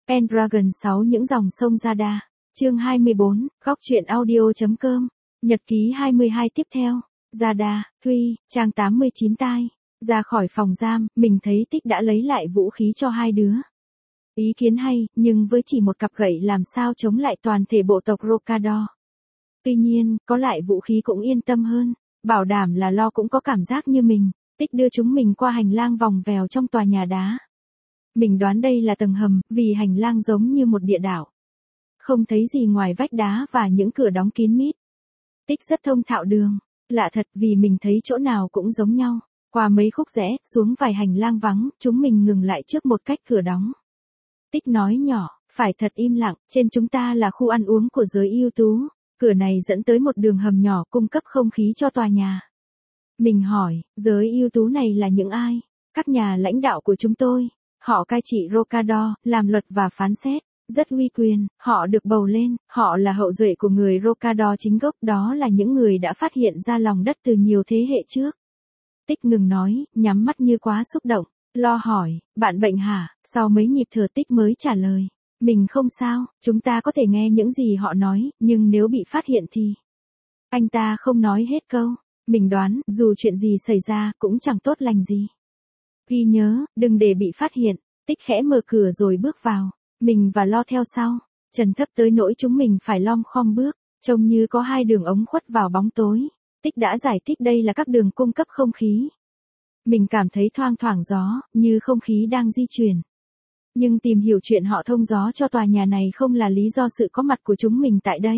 Pendragon 6 những dòng sông Jada. Chương 24, góc truyện audio.com. Nhật ký 22 tiếp theo. Jada, Huy, trang 89 tai. Ra khỏi phòng giam, mình thấy Tích đã lấy lại vũ khí cho hai đứa. Ý kiến hay, nhưng với chỉ một cặp gậy làm sao chống lại toàn thể bộ tộc Rokador. Tuy nhiên, có lại vũ khí cũng yên tâm hơn, bảo đảm là Lo cũng có cảm giác như mình. Tích đưa chúng mình qua hành lang vòng vèo trong tòa nhà đá. Mình đoán đây là tầng hầm, vì hành lang giống như một địa đảo. Không thấy gì ngoài vách đá và những cửa đóng kín mít. Tích rất thông thạo đường. Lạ thật vì mình thấy chỗ nào cũng giống nhau. Qua mấy khúc rẽ, xuống vài hành lang vắng, chúng mình ngừng lại trước một cách cửa đóng. Tích nói nhỏ, phải thật im lặng, trên chúng ta là khu ăn uống của giới ưu tú. Cửa này dẫn tới một đường hầm nhỏ cung cấp không khí cho tòa nhà. Mình hỏi, giới ưu tú này là những ai? Các nhà lãnh đạo của chúng tôi. Họ cai trị Rokador, làm luật và phán xét, rất uy quyền, họ được bầu lên, họ là hậu duệ của người Rokador chính gốc, đó là những người đã phát hiện ra lòng đất từ nhiều thế hệ trước. Tích ngừng nói, nhắm mắt như quá xúc động, Lo hỏi, bạn bệnh hả? Sau mấy nhịp thở Tích mới trả lời, mình không sao, chúng ta có thể nghe những gì họ nói, nhưng nếu bị phát hiện thì... Anh ta không nói hết câu, mình đoán, dù chuyện gì xảy ra, cũng chẳng tốt lành gì. Ghi nhớ, đừng để bị phát hiện. Tích khẽ mở cửa rồi bước vào. Mình và Lo theo sau. Trần thấp tới nỗi chúng mình phải lom khom bước. Trông như có hai đường ống khuất vào bóng tối. Tích đã giải thích đây là các đường cung cấp không khí. Mình cảm thấy thoang thoảng gió, như không khí đang di chuyển. Nhưng tìm hiểu chuyện họ thông gió cho tòa nhà này không là lý do sự có mặt của chúng mình tại đây.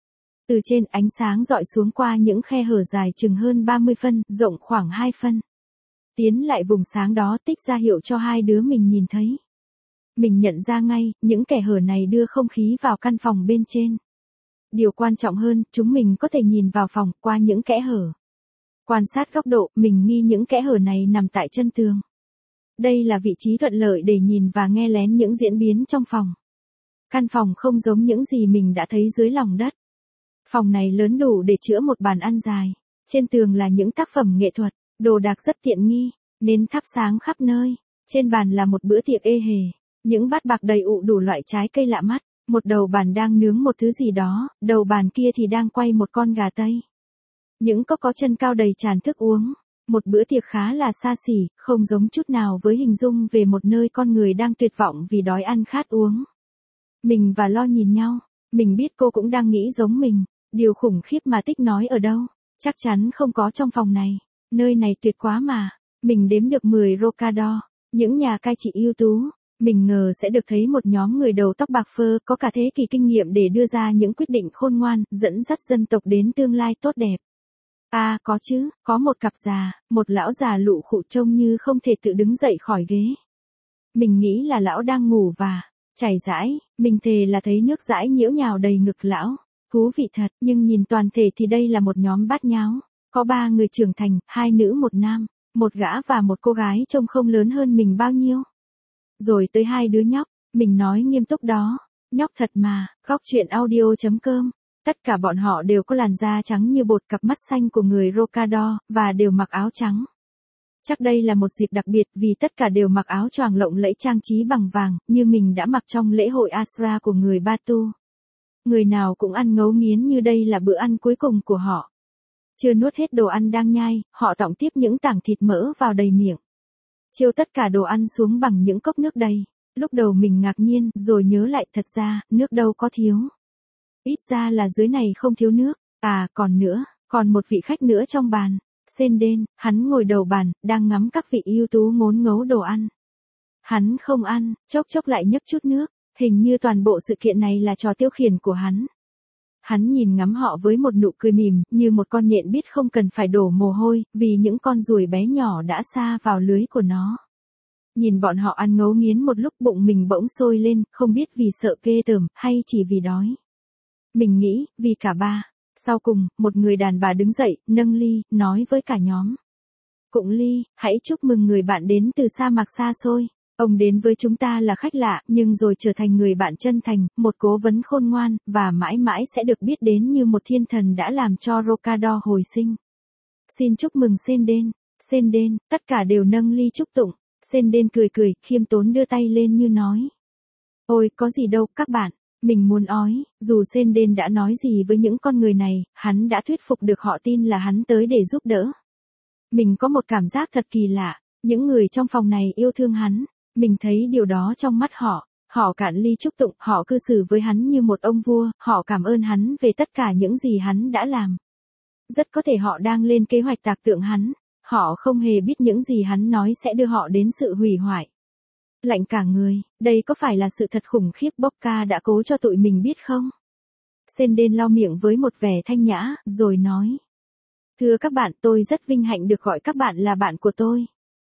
Từ trên ánh sáng dọi xuống qua những khe hở dài chừng hơn 30 phân, rộng khoảng 2 phân. Tiến lại vùng sáng đó Tích ra hiệu cho hai đứa mình nhìn thấy. Mình nhận ra ngay, những kẽ hở này đưa không khí vào căn phòng bên trên. Điều quan trọng hơn, chúng mình có thể nhìn vào phòng qua những kẽ hở. Quan sát góc độ, mình nghi những kẽ hở này nằm tại chân tường. Đây là vị trí thuận lợi để nhìn và nghe lén những diễn biến trong phòng. Căn phòng không giống những gì mình đã thấy dưới lòng đất. Phòng này lớn đủ để chứa một bàn ăn dài. Trên tường là những tác phẩm nghệ thuật. Đồ đạc rất tiện nghi, nến thắp sáng khắp nơi. Trên bàn là một bữa tiệc ê hề. Những bát bạc đầy ụ đủ loại trái cây lạ mắt. Một đầu bàn đang nướng một thứ gì đó, đầu bàn kia thì đang quay một con gà Tây. Những cốc có chân cao đầy tràn thức uống. Một bữa tiệc khá là xa xỉ, không giống chút nào với hình dung về một nơi con người đang tuyệt vọng vì đói ăn khát uống. Mình và Lo nhìn nhau. Mình biết cô cũng đang nghĩ giống mình. Điều khủng khiếp mà Tích nói ở đâu? Chắc chắn không có trong phòng này. Nơi này tuyệt quá mà. Mình đếm được 10 Rokador, những nhà cai trị ưu tú. Mình ngờ sẽ được thấy một nhóm người đầu tóc bạc phơ có cả thế kỷ kinh nghiệm để đưa ra những quyết định khôn ngoan, dẫn dắt dân tộc đến tương lai tốt đẹp. À, có chứ, có một cặp già, một lão già lụ khụ trông như không thể tự đứng dậy khỏi ghế. Mình nghĩ là lão đang ngủ và chảy rãi, mình thề là thấy nước dãi nhiễu nhào đầy ngực lão. Thú vị thật, nhưng nhìn toàn thể thì đây là một nhóm bát nháo. Có 3 người trưởng thành, 2 nữ 1 nam, một gã và một cô gái trông không lớn hơn mình bao nhiêu. Rồi tới 2 đứa nhóc, mình nói nghiêm túc đó, nhóc thật mà, góc truyện audio.com. Tất cả bọn họ đều có làn da trắng như bột, cặp mắt xanh của người Rokador, và đều mặc áo trắng. Chắc đây là một dịp đặc biệt vì tất cả đều mặc áo choàng lộng lẫy trang trí bằng vàng, như mình đã mặc trong lễ hội Asra của người Batu. Người nào cũng ăn ngấu nghiến như đây là bữa ăn cuối cùng của họ. Chưa nuốt hết đồ ăn đang nhai, họ tọng tiếp những tảng thịt mỡ vào đầy miệng. Chiêu tất cả đồ ăn xuống bằng những cốc nước đầy. Lúc đầu mình ngạc nhiên, rồi nhớ lại thật ra, nước đâu có thiếu. Ít ra là dưới này không thiếu nước. À, còn nữa, còn một vị khách nữa trong bàn. Senden, hắn ngồi đầu bàn, đang ngắm các vị ưu tú ngốn ngấu đồ ăn. Hắn không ăn, chốc chốc lại nhấp chút nước. Hình như toàn bộ sự kiện này là trò tiêu khiển của hắn. Hắn nhìn ngắm họ với một nụ cười mỉm, như một con nhện biết không cần phải đổ mồ hôi, vì những con ruồi bé nhỏ đã sa vào lưới của nó. Nhìn bọn họ ăn ngấu nghiến một lúc bụng mình bỗng sôi lên, không biết vì sợ ghê tởm, hay chỉ vì đói. Mình nghĩ, vì cả ba. Sau cùng, một người đàn bà đứng dậy, nâng ly, nói với cả nhóm. Cụng ly, hãy chúc mừng người bạn đến từ sa mạc xa xôi. Ông đến với chúng ta là khách lạ, nhưng rồi trở thành người bạn chân thành, một cố vấn khôn ngoan, và mãi mãi sẽ được biết đến như một thiên thần đã làm cho Rokador hồi sinh. Xin chúc mừng Senden. Senden, tất cả đều nâng ly chúc tụng. Senden cười cười, khiêm tốn đưa tay lên như nói. Ôi, có gì đâu, các bạn. Mình muốn ói, dù Senden đã nói gì với những con người này, hắn đã thuyết phục được họ tin là hắn tới để giúp đỡ. Mình có một cảm giác thật kỳ lạ, những người trong phòng này yêu thương hắn, mình thấy điều đó trong mắt họ. Họ cạn ly chúc tụng, họ cư xử với hắn như một ông vua, họ cảm ơn hắn về tất cả những gì hắn đã làm. Rất có thể họ đang lên kế hoạch tạc tượng hắn, họ không hề biết những gì hắn nói sẽ đưa họ đến sự hủy hoại. Lạnh cả người, đây có phải là sự thật khủng khiếp Bocca đã cố cho tụi mình biết không? Senden lau miệng với một vẻ thanh nhã, rồi nói. Thưa các bạn, tôi rất vinh hạnh được gọi các bạn là bạn của tôi.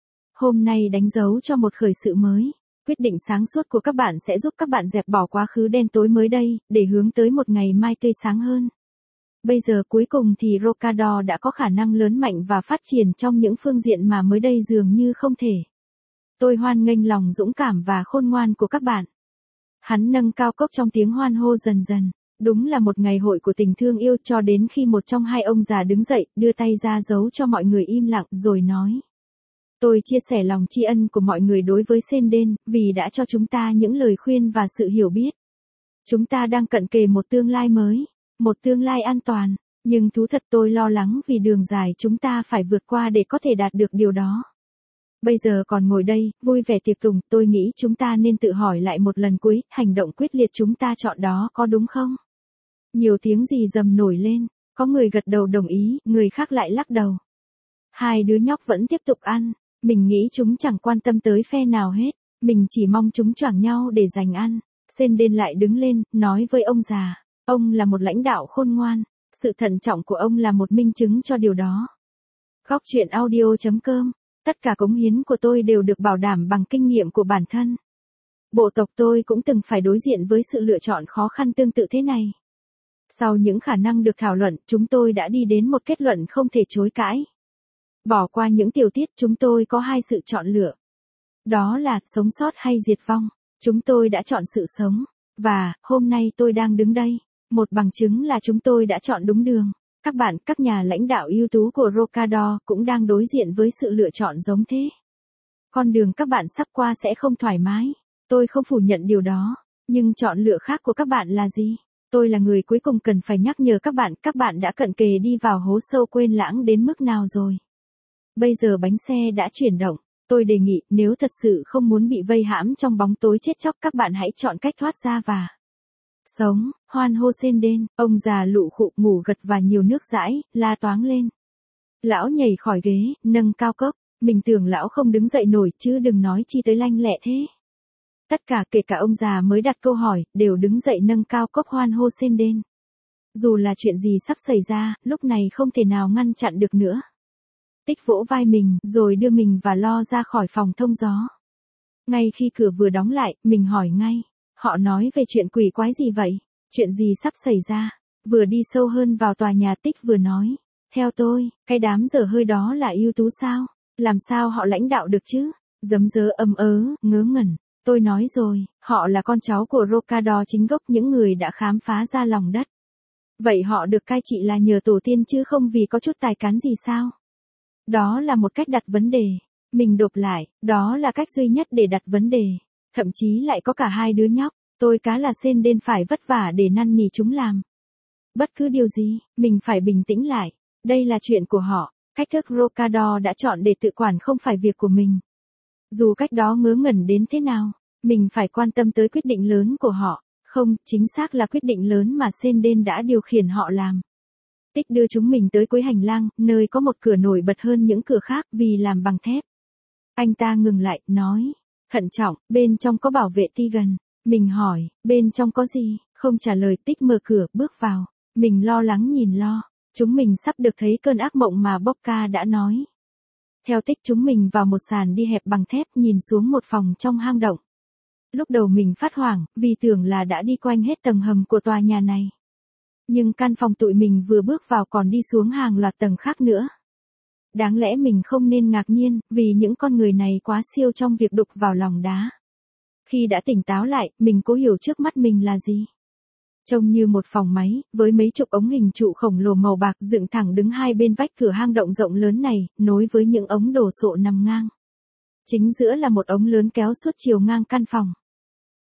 Hôm nay đánh dấu cho một khởi sự mới. Quyết định sáng suốt của các bạn sẽ giúp các bạn dẹp bỏ quá khứ đen tối mới đây, để hướng tới một ngày mai tươi sáng hơn. Bây giờ cuối cùng thì Rocador đã có khả năng lớn mạnh và phát triển trong những phương diện mà mới đây dường như không thể. Tôi hoan nghênh lòng dũng cảm và khôn ngoan của các bạn. Hắn nâng cao cốc trong tiếng hoan hô dần dần. Đúng là một ngày hội của tình thương yêu cho đến khi một trong hai ông già đứng dậy, đưa tay ra dấu cho mọi người im lặng rồi nói. Tôi chia sẻ lòng tri ân của mọi người đối với Senden, vì đã cho chúng ta những lời khuyên và sự hiểu biết. Chúng ta đang cận kề một tương lai mới, một tương lai an toàn, nhưng thú thật tôi lo lắng vì đường dài chúng ta phải vượt qua để có thể đạt được điều đó. Bây giờ còn ngồi đây, vui vẻ tiệc tùng, tôi nghĩ chúng ta nên tự hỏi lại một lần cuối, hành động quyết liệt chúng ta chọn đó có đúng không? Nhiều tiếng rì rầm nổi lên, có người gật đầu đồng ý, người khác lại lắc đầu. Hai đứa nhóc vẫn tiếp tục ăn, mình nghĩ chúng chẳng quan tâm tới phe nào hết, mình chỉ mong chúng choảng nhau để giành ăn. Senden lại đứng lên, nói với ông già, ông là một lãnh đạo khôn ngoan, sự thận trọng của ông là một minh chứng cho điều đó. Góc truyện audio.com, tất cả cống hiến của tôi đều được bảo đảm bằng kinh nghiệm của bản thân. Bộ tộc tôi cũng từng phải đối diện với sự lựa chọn khó khăn tương tự thế này. Sau những khả năng được thảo luận, chúng tôi đã đi đến một kết luận không thể chối cãi. Bỏ qua những tiểu tiết, chúng tôi có hai sự chọn lựa. Đó là sống sót hay diệt vong. Chúng tôi đã chọn sự sống. Và, hôm nay tôi đang đứng đây. Một bằng chứng là chúng tôi đã chọn đúng đường. Các bạn, các nhà lãnh đạo ưu tú của Rocador cũng đang đối diện với sự lựa chọn giống thế. Con đường các bạn sắp qua sẽ không thoải mái. Tôi không phủ nhận điều đó. Nhưng chọn lựa khác của các bạn là gì? Tôi là người cuối cùng cần phải nhắc nhở các bạn đã cận kề đi vào hố sâu quên lãng đến mức nào rồi. Bây giờ bánh xe đã chuyển động, tôi đề nghị nếu thật sự không muốn bị vây hãm trong bóng tối chết chóc các bạn hãy chọn cách thoát ra và sống. Hoan hô Senden, ông già lụ khụ ngủ gật và nhiều nước dãi, la toáng lên. Lão nhảy khỏi ghế, nâng cao cốc, mình tưởng lão không đứng dậy nổi chứ đừng nói chi tới lanh lẹ thế. Tất cả kể cả ông già mới đặt câu hỏi, đều đứng dậy nâng cao cốc hoan hô Senden. Dù là chuyện gì sắp xảy ra, lúc này không thể nào ngăn chặn được nữa. Tích vỗ vai mình, rồi đưa mình và lo ra khỏi phòng thông gió. Ngay khi cửa vừa đóng lại, mình hỏi ngay. Họ nói về chuyện quỷ quái gì vậy? Chuyện gì sắp xảy ra? Vừa đi sâu hơn vào tòa nhà Tích vừa nói. Theo tôi, cái đám dở hơi đó là ưu tú sao? Làm sao họ lãnh đạo được chứ? Giấm dớ ngớ ngẩn. Tôi nói rồi, họ là con cháu của Rocador chính gốc những người đã khám phá ra lòng đất. Vậy họ được cai trị là nhờ tổ tiên chứ không vì có chút tài cán gì sao? Đó là một cách đặt vấn đề. Mình đột lại, đó là cách duy nhất để đặt vấn đề. Thậm chí lại có cả hai đứa nhóc, tôi cá là Senden phải vất vả để năn nỉ chúng làm. Bất cứ điều gì, mình phải bình tĩnh lại. Đây là chuyện của họ, cách thức Rocador đã chọn để tự quản không phải việc của mình. Dù cách đó ngớ ngẩn đến thế nào, mình phải quan tâm tới quyết định lớn của họ. Không, chính xác là quyết định lớn mà Senden đã điều khiển họ làm. Tích đưa chúng mình tới cuối hành lang, nơi có một cửa nổi bật hơn những cửa khác vì làm bằng thép. Anh ta ngừng lại, nói. Thận trọng, bên trong có bảo vệ ti gần. Mình hỏi, bên trong có gì? Không trả lời. Tích mở cửa, bước vào. Mình lo lắng nhìn lo. Chúng mình sắp được thấy cơn ác mộng mà Bocca đã nói. Theo Tích chúng mình vào một sàn đi hẹp bằng thép nhìn xuống một phòng trong hang động. Lúc đầu mình phát hoảng, vì tưởng là đã đi quanh hết tầng hầm của tòa nhà này. Nhưng căn phòng tụi mình vừa bước vào còn đi xuống hàng loạt tầng khác nữa. Đáng lẽ mình không nên ngạc nhiên, vì những con người này quá siêu trong việc đục vào lòng đá. Khi đã tỉnh táo lại, mình cố hiểu trước mắt mình là gì. Trông như một phòng máy, với mấy chục ống hình trụ khổng lồ màu bạc dựng thẳng đứng hai bên vách cửa hang động rộng lớn này, nối với những ống đổ sộ nằm ngang. Chính giữa là một ống lớn kéo suốt chiều ngang căn phòng.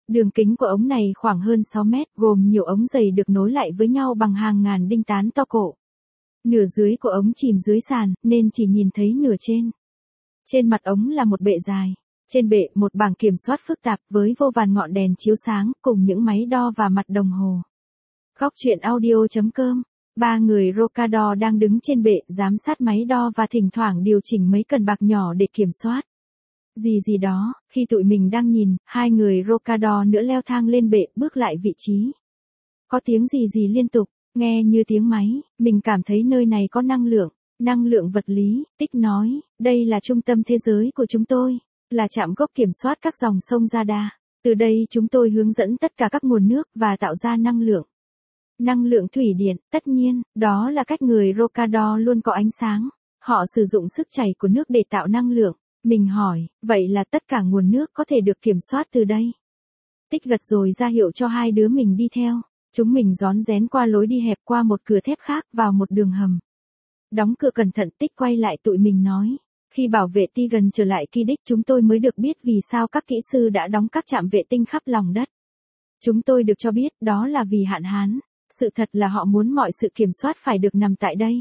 Đường kính của ống này khoảng hơn 6 mét, gồm nhiều ống dày được nối lại với nhau bằng hàng ngàn đinh tán to cổ. Nửa dưới của ống chìm dưới sàn, nên chỉ nhìn thấy nửa trên. Trên mặt ống là một bệ dài. Trên bệ một bảng kiểm soát phức tạp với vô vàn ngọn đèn chiếu sáng cùng những máy đo và mặt đồng hồ. Góc truyện audio.com. 3 người Rocador đang đứng trên bệ giám sát máy đo và thỉnh thoảng điều chỉnh mấy cần bạc nhỏ để kiểm soát. Gì đó, khi tụi mình đang nhìn, 2 người Rocador nữa leo thang lên bệ bước lại vị trí. Có tiếng gì liên tục, nghe như tiếng máy, mình cảm thấy nơi này có năng lượng vật lý. Tích nói, đây là trung tâm thế giới của chúng tôi, là trạm gốc kiểm soát các dòng sông Jada. Từ đây chúng tôi hướng dẫn tất cả các nguồn nước và tạo ra năng lượng. Năng lượng thủy điện, tất nhiên, đó là cách người Rocador luôn có ánh sáng. Họ sử dụng sức chảy của nước để tạo năng lượng. Mình hỏi, vậy là tất cả nguồn nước có thể được kiểm soát từ đây? Tích gật rồi ra hiệu cho 2 đứa mình đi theo. Chúng mình rón rén qua lối đi hẹp qua một cửa thép khác vào một đường hầm. Đóng cửa cẩn thận. Tích quay lại tụi mình nói. Khi bảo vệ Tigan trở lại Kỳ Đích chúng tôi mới được biết vì sao các kỹ sư đã đóng các trạm vệ tinh khắp lòng đất. Chúng tôi được cho biết đó là vì hạn hán. Sự thật là họ muốn mọi sự kiểm soát phải được nằm tại đây.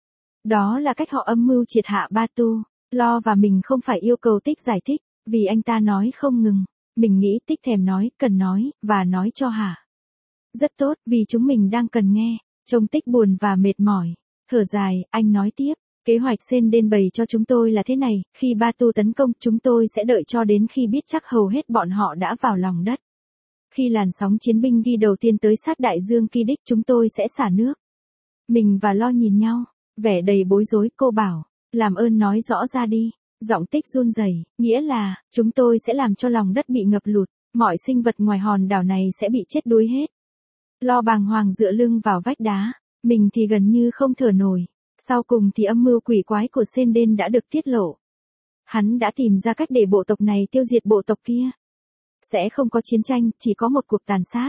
Đó là cách họ âm mưu triệt hạ Batu. Lo và mình không phải yêu cầu Tích giải thích, vì anh ta nói không ngừng. Mình nghĩ Tích thèm nói, cần nói, và nói cho hả. Rất tốt, vì chúng mình đang cần nghe. Trông Tích buồn và mệt mỏi. Thở dài, anh nói tiếp. Kế hoạch Senden bày cho chúng tôi là thế này, khi Batu tấn công chúng tôi sẽ đợi cho đến khi biết chắc hầu hết bọn họ đã vào lòng đất. Khi làn sóng chiến binh ghi đầu tiên tới sát đại dương Kỳ Đích chúng tôi sẽ xả nước. Mình và Lo nhìn nhau, vẻ đầy bối rối. Cô bảo, làm ơn nói rõ ra đi. Giọng Tích run rẩy, nghĩa là, chúng tôi sẽ làm cho lòng đất bị ngập lụt, mọi sinh vật ngoài hòn đảo này sẽ bị chết đuối hết. Lo bàng hoàng dựa lưng vào vách đá, mình thì gần như không thở nổi. Sau cùng thì âm mưu quỷ quái của Senden đã được tiết lộ. Hắn đã tìm ra cách để bộ tộc này tiêu diệt bộ tộc kia. Sẽ không có chiến tranh, chỉ có một cuộc tàn sát.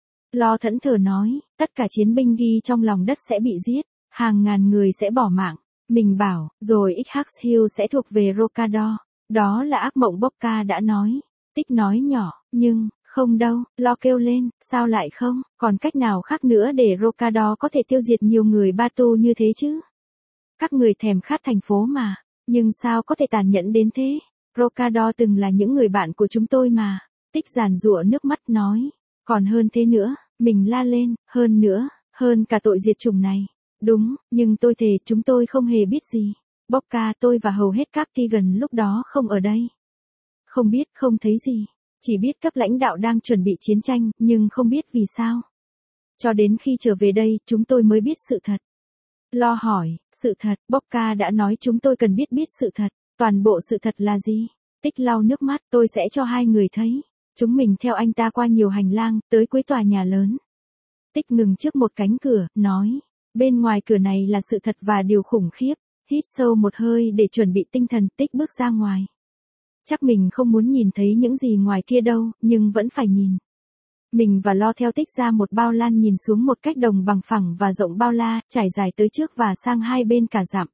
Lo thẫn thờ nói, tất cả chiến binh ghi trong lòng đất sẽ bị giết, hàng ngàn người sẽ bỏ mạng. Mình bảo, rồi X-Hax Hill sẽ thuộc về Rocador. Đó là ác mộng Bocca đã nói. Tích nói nhỏ, nhưng, không đâu, Lo kêu lên, sao lại không, còn cách nào khác nữa để Rocador có thể tiêu diệt nhiều người Batu như thế chứ? Các người thèm khát thành phố mà, nhưng sao có thể tàn nhẫn đến thế? Rocador từng là những người bạn của chúng tôi mà. Tích giàn giụa nước mắt nói, còn hơn thế nữa, mình la lên, hơn nữa, hơn cả tội diệt chủng này. Đúng, nhưng tôi thề chúng tôi không hề biết gì. Bocca, tôi và hầu hết các Tigan lúc đó không ở đây. Không biết, không thấy gì. Chỉ biết cấp lãnh đạo đang chuẩn bị chiến tranh, nhưng không biết vì sao. Cho đến khi trở về đây, chúng tôi mới biết sự thật. Lo hỏi, sự thật, Bocca đã nói chúng tôi cần biết sự thật. Toàn bộ sự thật là gì? Tích lau nước mắt, tôi sẽ cho 2 người thấy. Chúng mình theo anh ta qua nhiều hành lang, tới cuối tòa nhà lớn. Tích ngừng trước một cánh cửa, nói. Bên ngoài cửa này là sự thật và điều khủng khiếp. Hít sâu một hơi để chuẩn bị tinh thần. Tích bước ra ngoài. Chắc mình không muốn nhìn thấy những gì ngoài kia đâu, nhưng vẫn phải nhìn. Mình và Lo theo Tích ra một bao lan nhìn xuống một cách đồng bằng phẳng và rộng bao la, trải dài tới trước và sang hai bên cả dặm.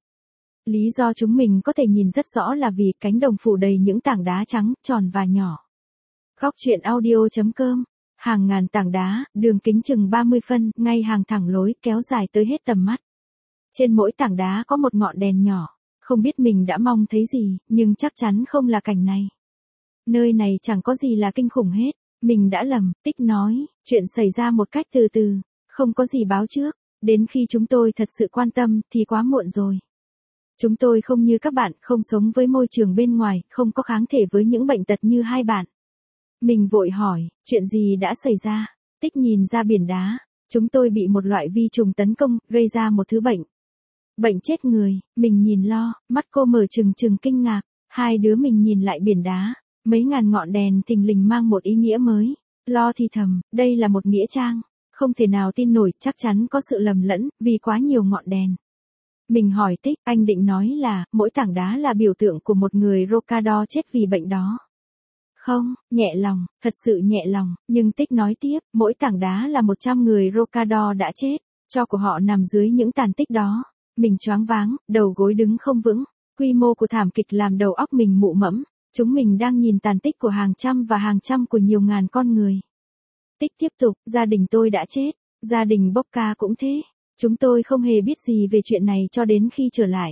Lý do chúng mình có thể nhìn rất rõ là vì cánh đồng phủ đầy những tảng đá trắng, tròn và nhỏ. Góc truyện audio.com. Hàng ngàn tảng đá, đường kính chừng 30 phân, ngay hàng thẳng lối, kéo dài tới hết tầm mắt. Trên mỗi tảng đá có một ngọn đèn nhỏ. Không biết mình đã mong thấy gì, nhưng chắc chắn không là cảnh này. Nơi này chẳng có gì là kinh khủng hết. Mình đã lầm, Tích nói, chuyện xảy ra một cách từ từ, không có gì báo trước. Đến khi chúng tôi thật sự quan tâm, thì quá muộn rồi. Chúng tôi không như các bạn, không sống với môi trường bên ngoài, không có kháng thể với những bệnh tật như hai bạn. Mình vội hỏi, chuyện gì đã xảy ra? Tích nhìn ra biển đá. Chúng tôi bị một loại vi trùng tấn công, gây ra một thứ bệnh. Bệnh chết người. Mình nhìn Lo, mắt cô mở trừng trừng kinh ngạc. 2 đứa mình nhìn lại biển đá. Mấy ngàn ngọn đèn thình lình mang một ý nghĩa mới. Lo thì thầm, đây là một nghĩa trang. Không thể nào tin nổi, chắc chắn có sự lầm lẫn, vì quá nhiều ngọn đèn. Mình hỏi Tích, anh định nói là, mỗi tảng đá là biểu tượng của một người Rocador chết vì bệnh đó. Không, nhẹ lòng, thật sự nhẹ lòng, nhưng Tích nói tiếp, mỗi tảng đá là 100 người Rocador đã chết, tro của họ nằm dưới những tàn tích đó. Mình choáng váng, đầu gối đứng không vững, quy mô của thảm kịch làm đầu óc mình mụ mẫm. Chúng mình đang nhìn tàn tích của hàng trăm và hàng trăm của nhiều ngàn con người. Tích tiếp tục, gia đình tôi đã chết, gia đình Bocca cũng thế. Chúng tôi không hề biết gì về chuyện này cho đến khi trở lại.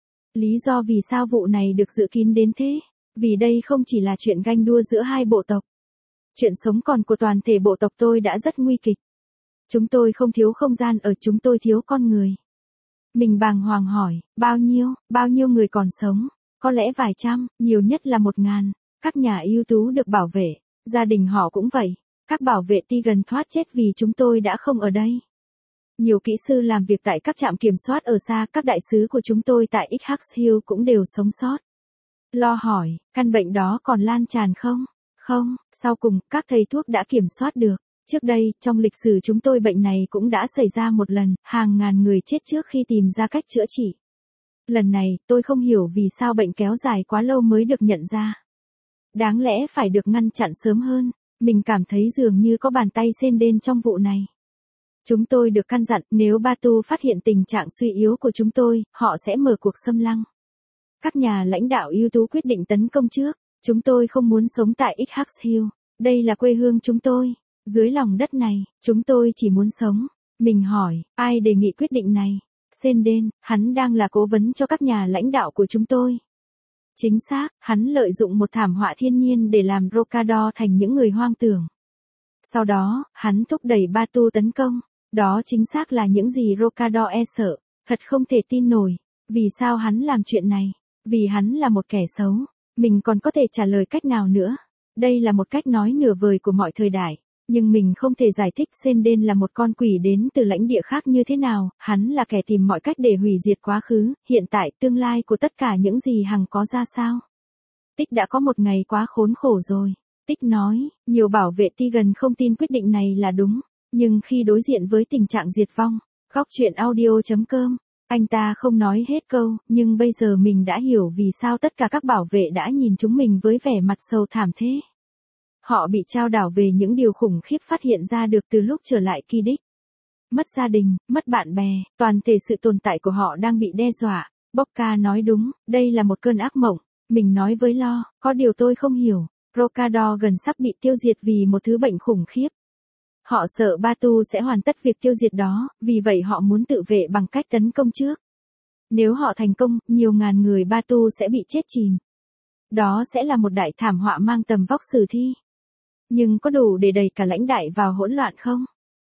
Lý do vì sao vụ này được giữ kín đến thế? Vì đây không chỉ là chuyện ganh đua giữa hai bộ tộc. Chuyện sống còn của toàn thể bộ tộc tôi đã rất nguy kịch. Chúng tôi không thiếu không gian ở, chúng tôi thiếu con người. Mình bàng hoàng hỏi, bao nhiêu người còn sống? Có lẽ vài trăm, nhiều nhất là 1.000. Các nhà ưu tú được bảo vệ, gia đình họ cũng vậy. Các bảo vệ Tigan thoát chết vì chúng tôi đã không ở đây. Nhiều kỹ sư làm việc tại các trạm kiểm soát ở xa, các đại sứ của chúng tôi tại XH Hill cũng đều sống sót. Lo hỏi, căn bệnh đó còn lan tràn không? Không, sau cùng, các thầy thuốc đã kiểm soát được. Trước đây, trong lịch sử chúng tôi bệnh này cũng đã xảy ra một lần, hàng ngàn người chết trước khi tìm ra cách chữa trị. Lần này, tôi không hiểu vì sao bệnh kéo dài quá lâu mới được nhận ra. Đáng lẽ phải được ngăn chặn sớm hơn. Mình cảm thấy dường như có bàn tay Senden trong vụ này. Chúng tôi được căn dặn nếu Batu phát hiện tình trạng suy yếu của chúng tôi, họ sẽ mở cuộc xâm lăng. Các nhà lãnh đạo ưu tú quyết định tấn công trước. Chúng tôi không muốn sống tại XH Hill. Đây là quê hương chúng tôi. Dưới lòng đất này, chúng tôi chỉ muốn sống. Mình hỏi, ai đề nghị quyết định này? Senden, hắn đang là cố vấn cho các nhà lãnh đạo của chúng tôi. Chính xác, hắn lợi dụng một thảm họa thiên nhiên để làm Rokador thành những người hoang tưởng. Sau đó, hắn thúc đẩy Batu tấn công. Đó chính xác là những gì Rokador e sợ. Thật không thể tin nổi. Vì sao hắn làm chuyện này? Vì hắn là một kẻ xấu. Mình còn có thể trả lời cách nào nữa? Đây là một cách nói nửa vời của mọi thời đại. Nhưng mình không thể giải thích Senden là một con quỷ đến từ lãnh địa khác như thế nào, hắn là kẻ tìm mọi cách để hủy diệt quá khứ, hiện tại, tương lai của tất cả những gì hằng có ra sao. Tích đã có một ngày quá khốn khổ rồi. Tích nói, nhiều bảo vệ Tigan không tin quyết định này là đúng, nhưng khi đối diện với tình trạng diệt vong, góc chuyện audio.com, anh ta không nói hết câu, nhưng bây giờ mình đã hiểu vì sao tất cả các bảo vệ đã nhìn chúng mình với vẻ mặt sầu thảm thế. Họ bị trao đảo về những điều khủng khiếp phát hiện ra được từ lúc trở lại Kỳ Đích. Mất gia đình, mất bạn bè, toàn thể sự tồn tại của họ đang bị đe dọa. Bocca nói đúng, đây là một cơn ác mộng. Mình nói với Lo, có điều tôi không hiểu. Rokador gần sắp bị tiêu diệt vì một thứ bệnh khủng khiếp. Họ sợ Batu sẽ hoàn tất việc tiêu diệt đó, vì vậy họ muốn tự vệ bằng cách tấn công trước. Nếu họ thành công, nhiều ngàn người Batu sẽ bị chết chìm. Đó sẽ là một đại thảm họa mang tầm vóc sử thi. Nhưng có đủ để đẩy cả lãnh đại vào hỗn loạn không?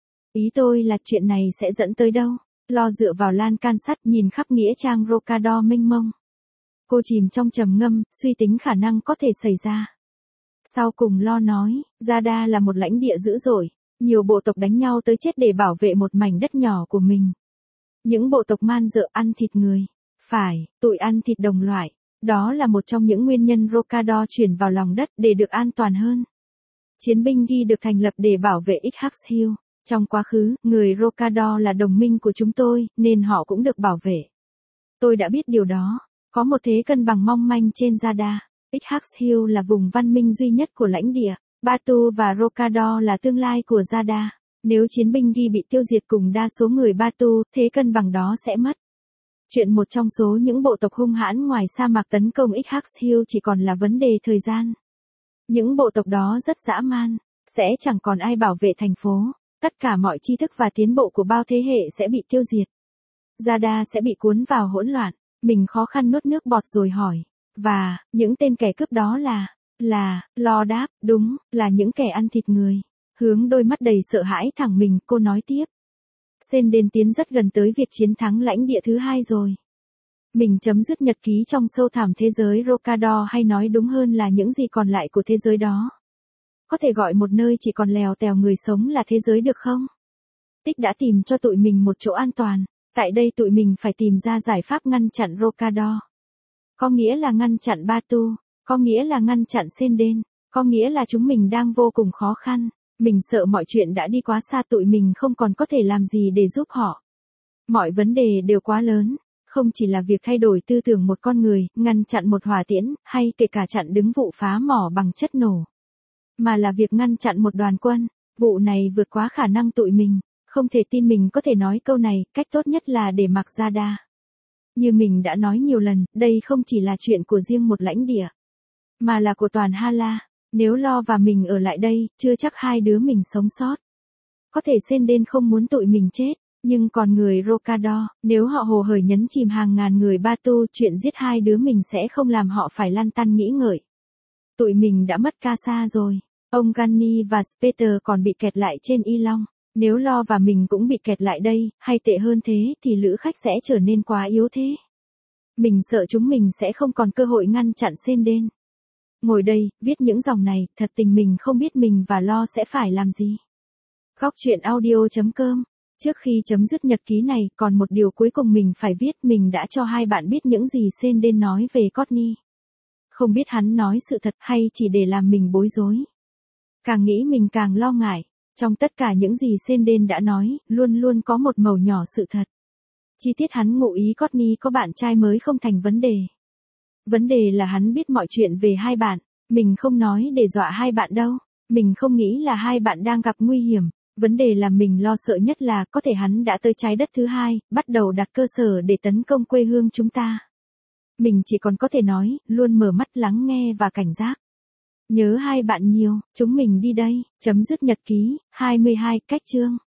Ý tôi là chuyện này sẽ dẫn tới đâu? Lo dựa vào lan can sắt nhìn khắp nghĩa trang Rokador mênh mông. Cô chìm trong trầm ngâm, suy tính khả năng có thể xảy ra. Sau cùng Lo nói, Zada là một lãnh địa dữ dội. Nhiều bộ tộc đánh nhau tới chết để bảo vệ một mảnh đất nhỏ của mình. Những bộ tộc man dợ ăn thịt người. Phải, tụi ăn thịt đồng loại. Đó là một trong những nguyên nhân Rokador chuyển vào lòng đất để được an toàn hơn. Chiến binh Ghi được thành lập để bảo vệ XH Hill. Trong quá khứ, người Rokador là đồng minh của chúng tôi, nên họ cũng được bảo vệ. Tôi đã biết điều đó. Có một thế cân bằng mong manh trên Zada. XH Hill là vùng văn minh duy nhất của lãnh địa. Batu và Rokador là tương lai của Zada. Nếu chiến binh Ghi bị tiêu diệt cùng đa số người Batu, thế cân bằng đó sẽ mất. Chuyện một trong số những bộ tộc hung hãn ngoài sa mạc tấn công XH Hill chỉ còn là vấn đề thời gian. Những bộ tộc đó rất dã man, sẽ chẳng còn ai bảo vệ thành phố, tất cả mọi tri thức và tiến bộ của bao thế hệ sẽ bị tiêu diệt. Zada sẽ bị cuốn vào hỗn loạn, mình khó khăn nuốt nước bọt rồi hỏi, và, những tên kẻ cướp đó Lo đáp, đúng, là những kẻ ăn thịt người. Hướng đôi mắt đầy sợ hãi thẳng mình, cô nói tiếp. Senden tiến rất gần tới việc chiến thắng lãnh địa thứ 2 rồi. Mình chấm dứt nhật ký trong sâu thẳm thế giới Rokador, hay nói đúng hơn là những gì còn lại của thế giới đó. Có thể gọi một nơi chỉ còn lèo tèo người sống là thế giới được không? Tích đã tìm cho tụi mình một chỗ an toàn. Tại đây tụi mình phải tìm ra giải pháp ngăn chặn Rokador. Có nghĩa là ngăn chặn Batu. Có nghĩa là ngăn chặn Senden. Có nghĩa là chúng mình đang vô cùng khó khăn. Mình sợ mọi chuyện đã đi quá xa, tụi mình không còn có thể làm gì để giúp họ. Mọi vấn đề đều quá lớn. Không chỉ là việc thay đổi tư tưởng một con người, ngăn chặn một hỏa tiễn, hay kể cả chặn đứng vụ phá mỏ bằng chất nổ. Mà là việc ngăn chặn một đoàn quân. Vụ này vượt quá khả năng tụi mình. Không thể tin mình có thể nói câu này, cách tốt nhất là để mặc Zada. Như mình đã nói nhiều lần, đây không chỉ là chuyện của riêng một lãnh địa. mà là của toàn Hala. Nếu Lo và mình ở lại đây, chưa chắc hai đứa mình sống sót. Có thể Senden không muốn tụi mình chết, nhưng còn người Rokador, nếu họ hồ hởi nhấn chìm hàng ngàn người Batu, chuyện giết hai đứa mình sẽ không làm họ phải lăn tăn nghĩ ngợi. Tụi mình đã mất Casa rồi. Ông Gunny và Speter còn bị kẹt lại trên Y Long. Nếu Lo và mình cũng bị kẹt lại đây, hay tệ hơn thế thì lữ khách sẽ trở nên quá yếu thế. Mình sợ chúng mình sẽ không còn cơ hội ngăn chặn Senden. Ngồi đây, viết những dòng này, thật tình mình không biết mình và Lo sẽ phải làm gì. Góc truyện audio.com. Trước khi chấm dứt nhật ký này, còn một điều cuối cùng mình phải viết, mình đã cho hai bạn biết những gì Senden nói về Courtney. Không biết hắn nói sự thật hay chỉ để làm mình bối rối. Càng nghĩ mình càng lo ngại. Trong tất cả những gì Senden đã nói, luôn luôn có một mẩu nhỏ sự thật. Chi tiết hắn ngụ ý Courtney có bạn trai mới không thành vấn đề. Vấn đề là hắn biết mọi chuyện về hai bạn. Mình không nói để dọa hai bạn đâu. Mình không nghĩ là hai bạn đang gặp nguy hiểm. Vấn đề là mình lo sợ nhất là có thể hắn đã tới trái đất thứ hai, bắt đầu đặt cơ sở để tấn công quê hương chúng ta. Mình chỉ còn có thể nói, luôn mở mắt lắng nghe và cảnh giác. Nhớ hai bạn nhiều, chúng mình đi đây, chấm dứt nhật ký, 22 cách chương.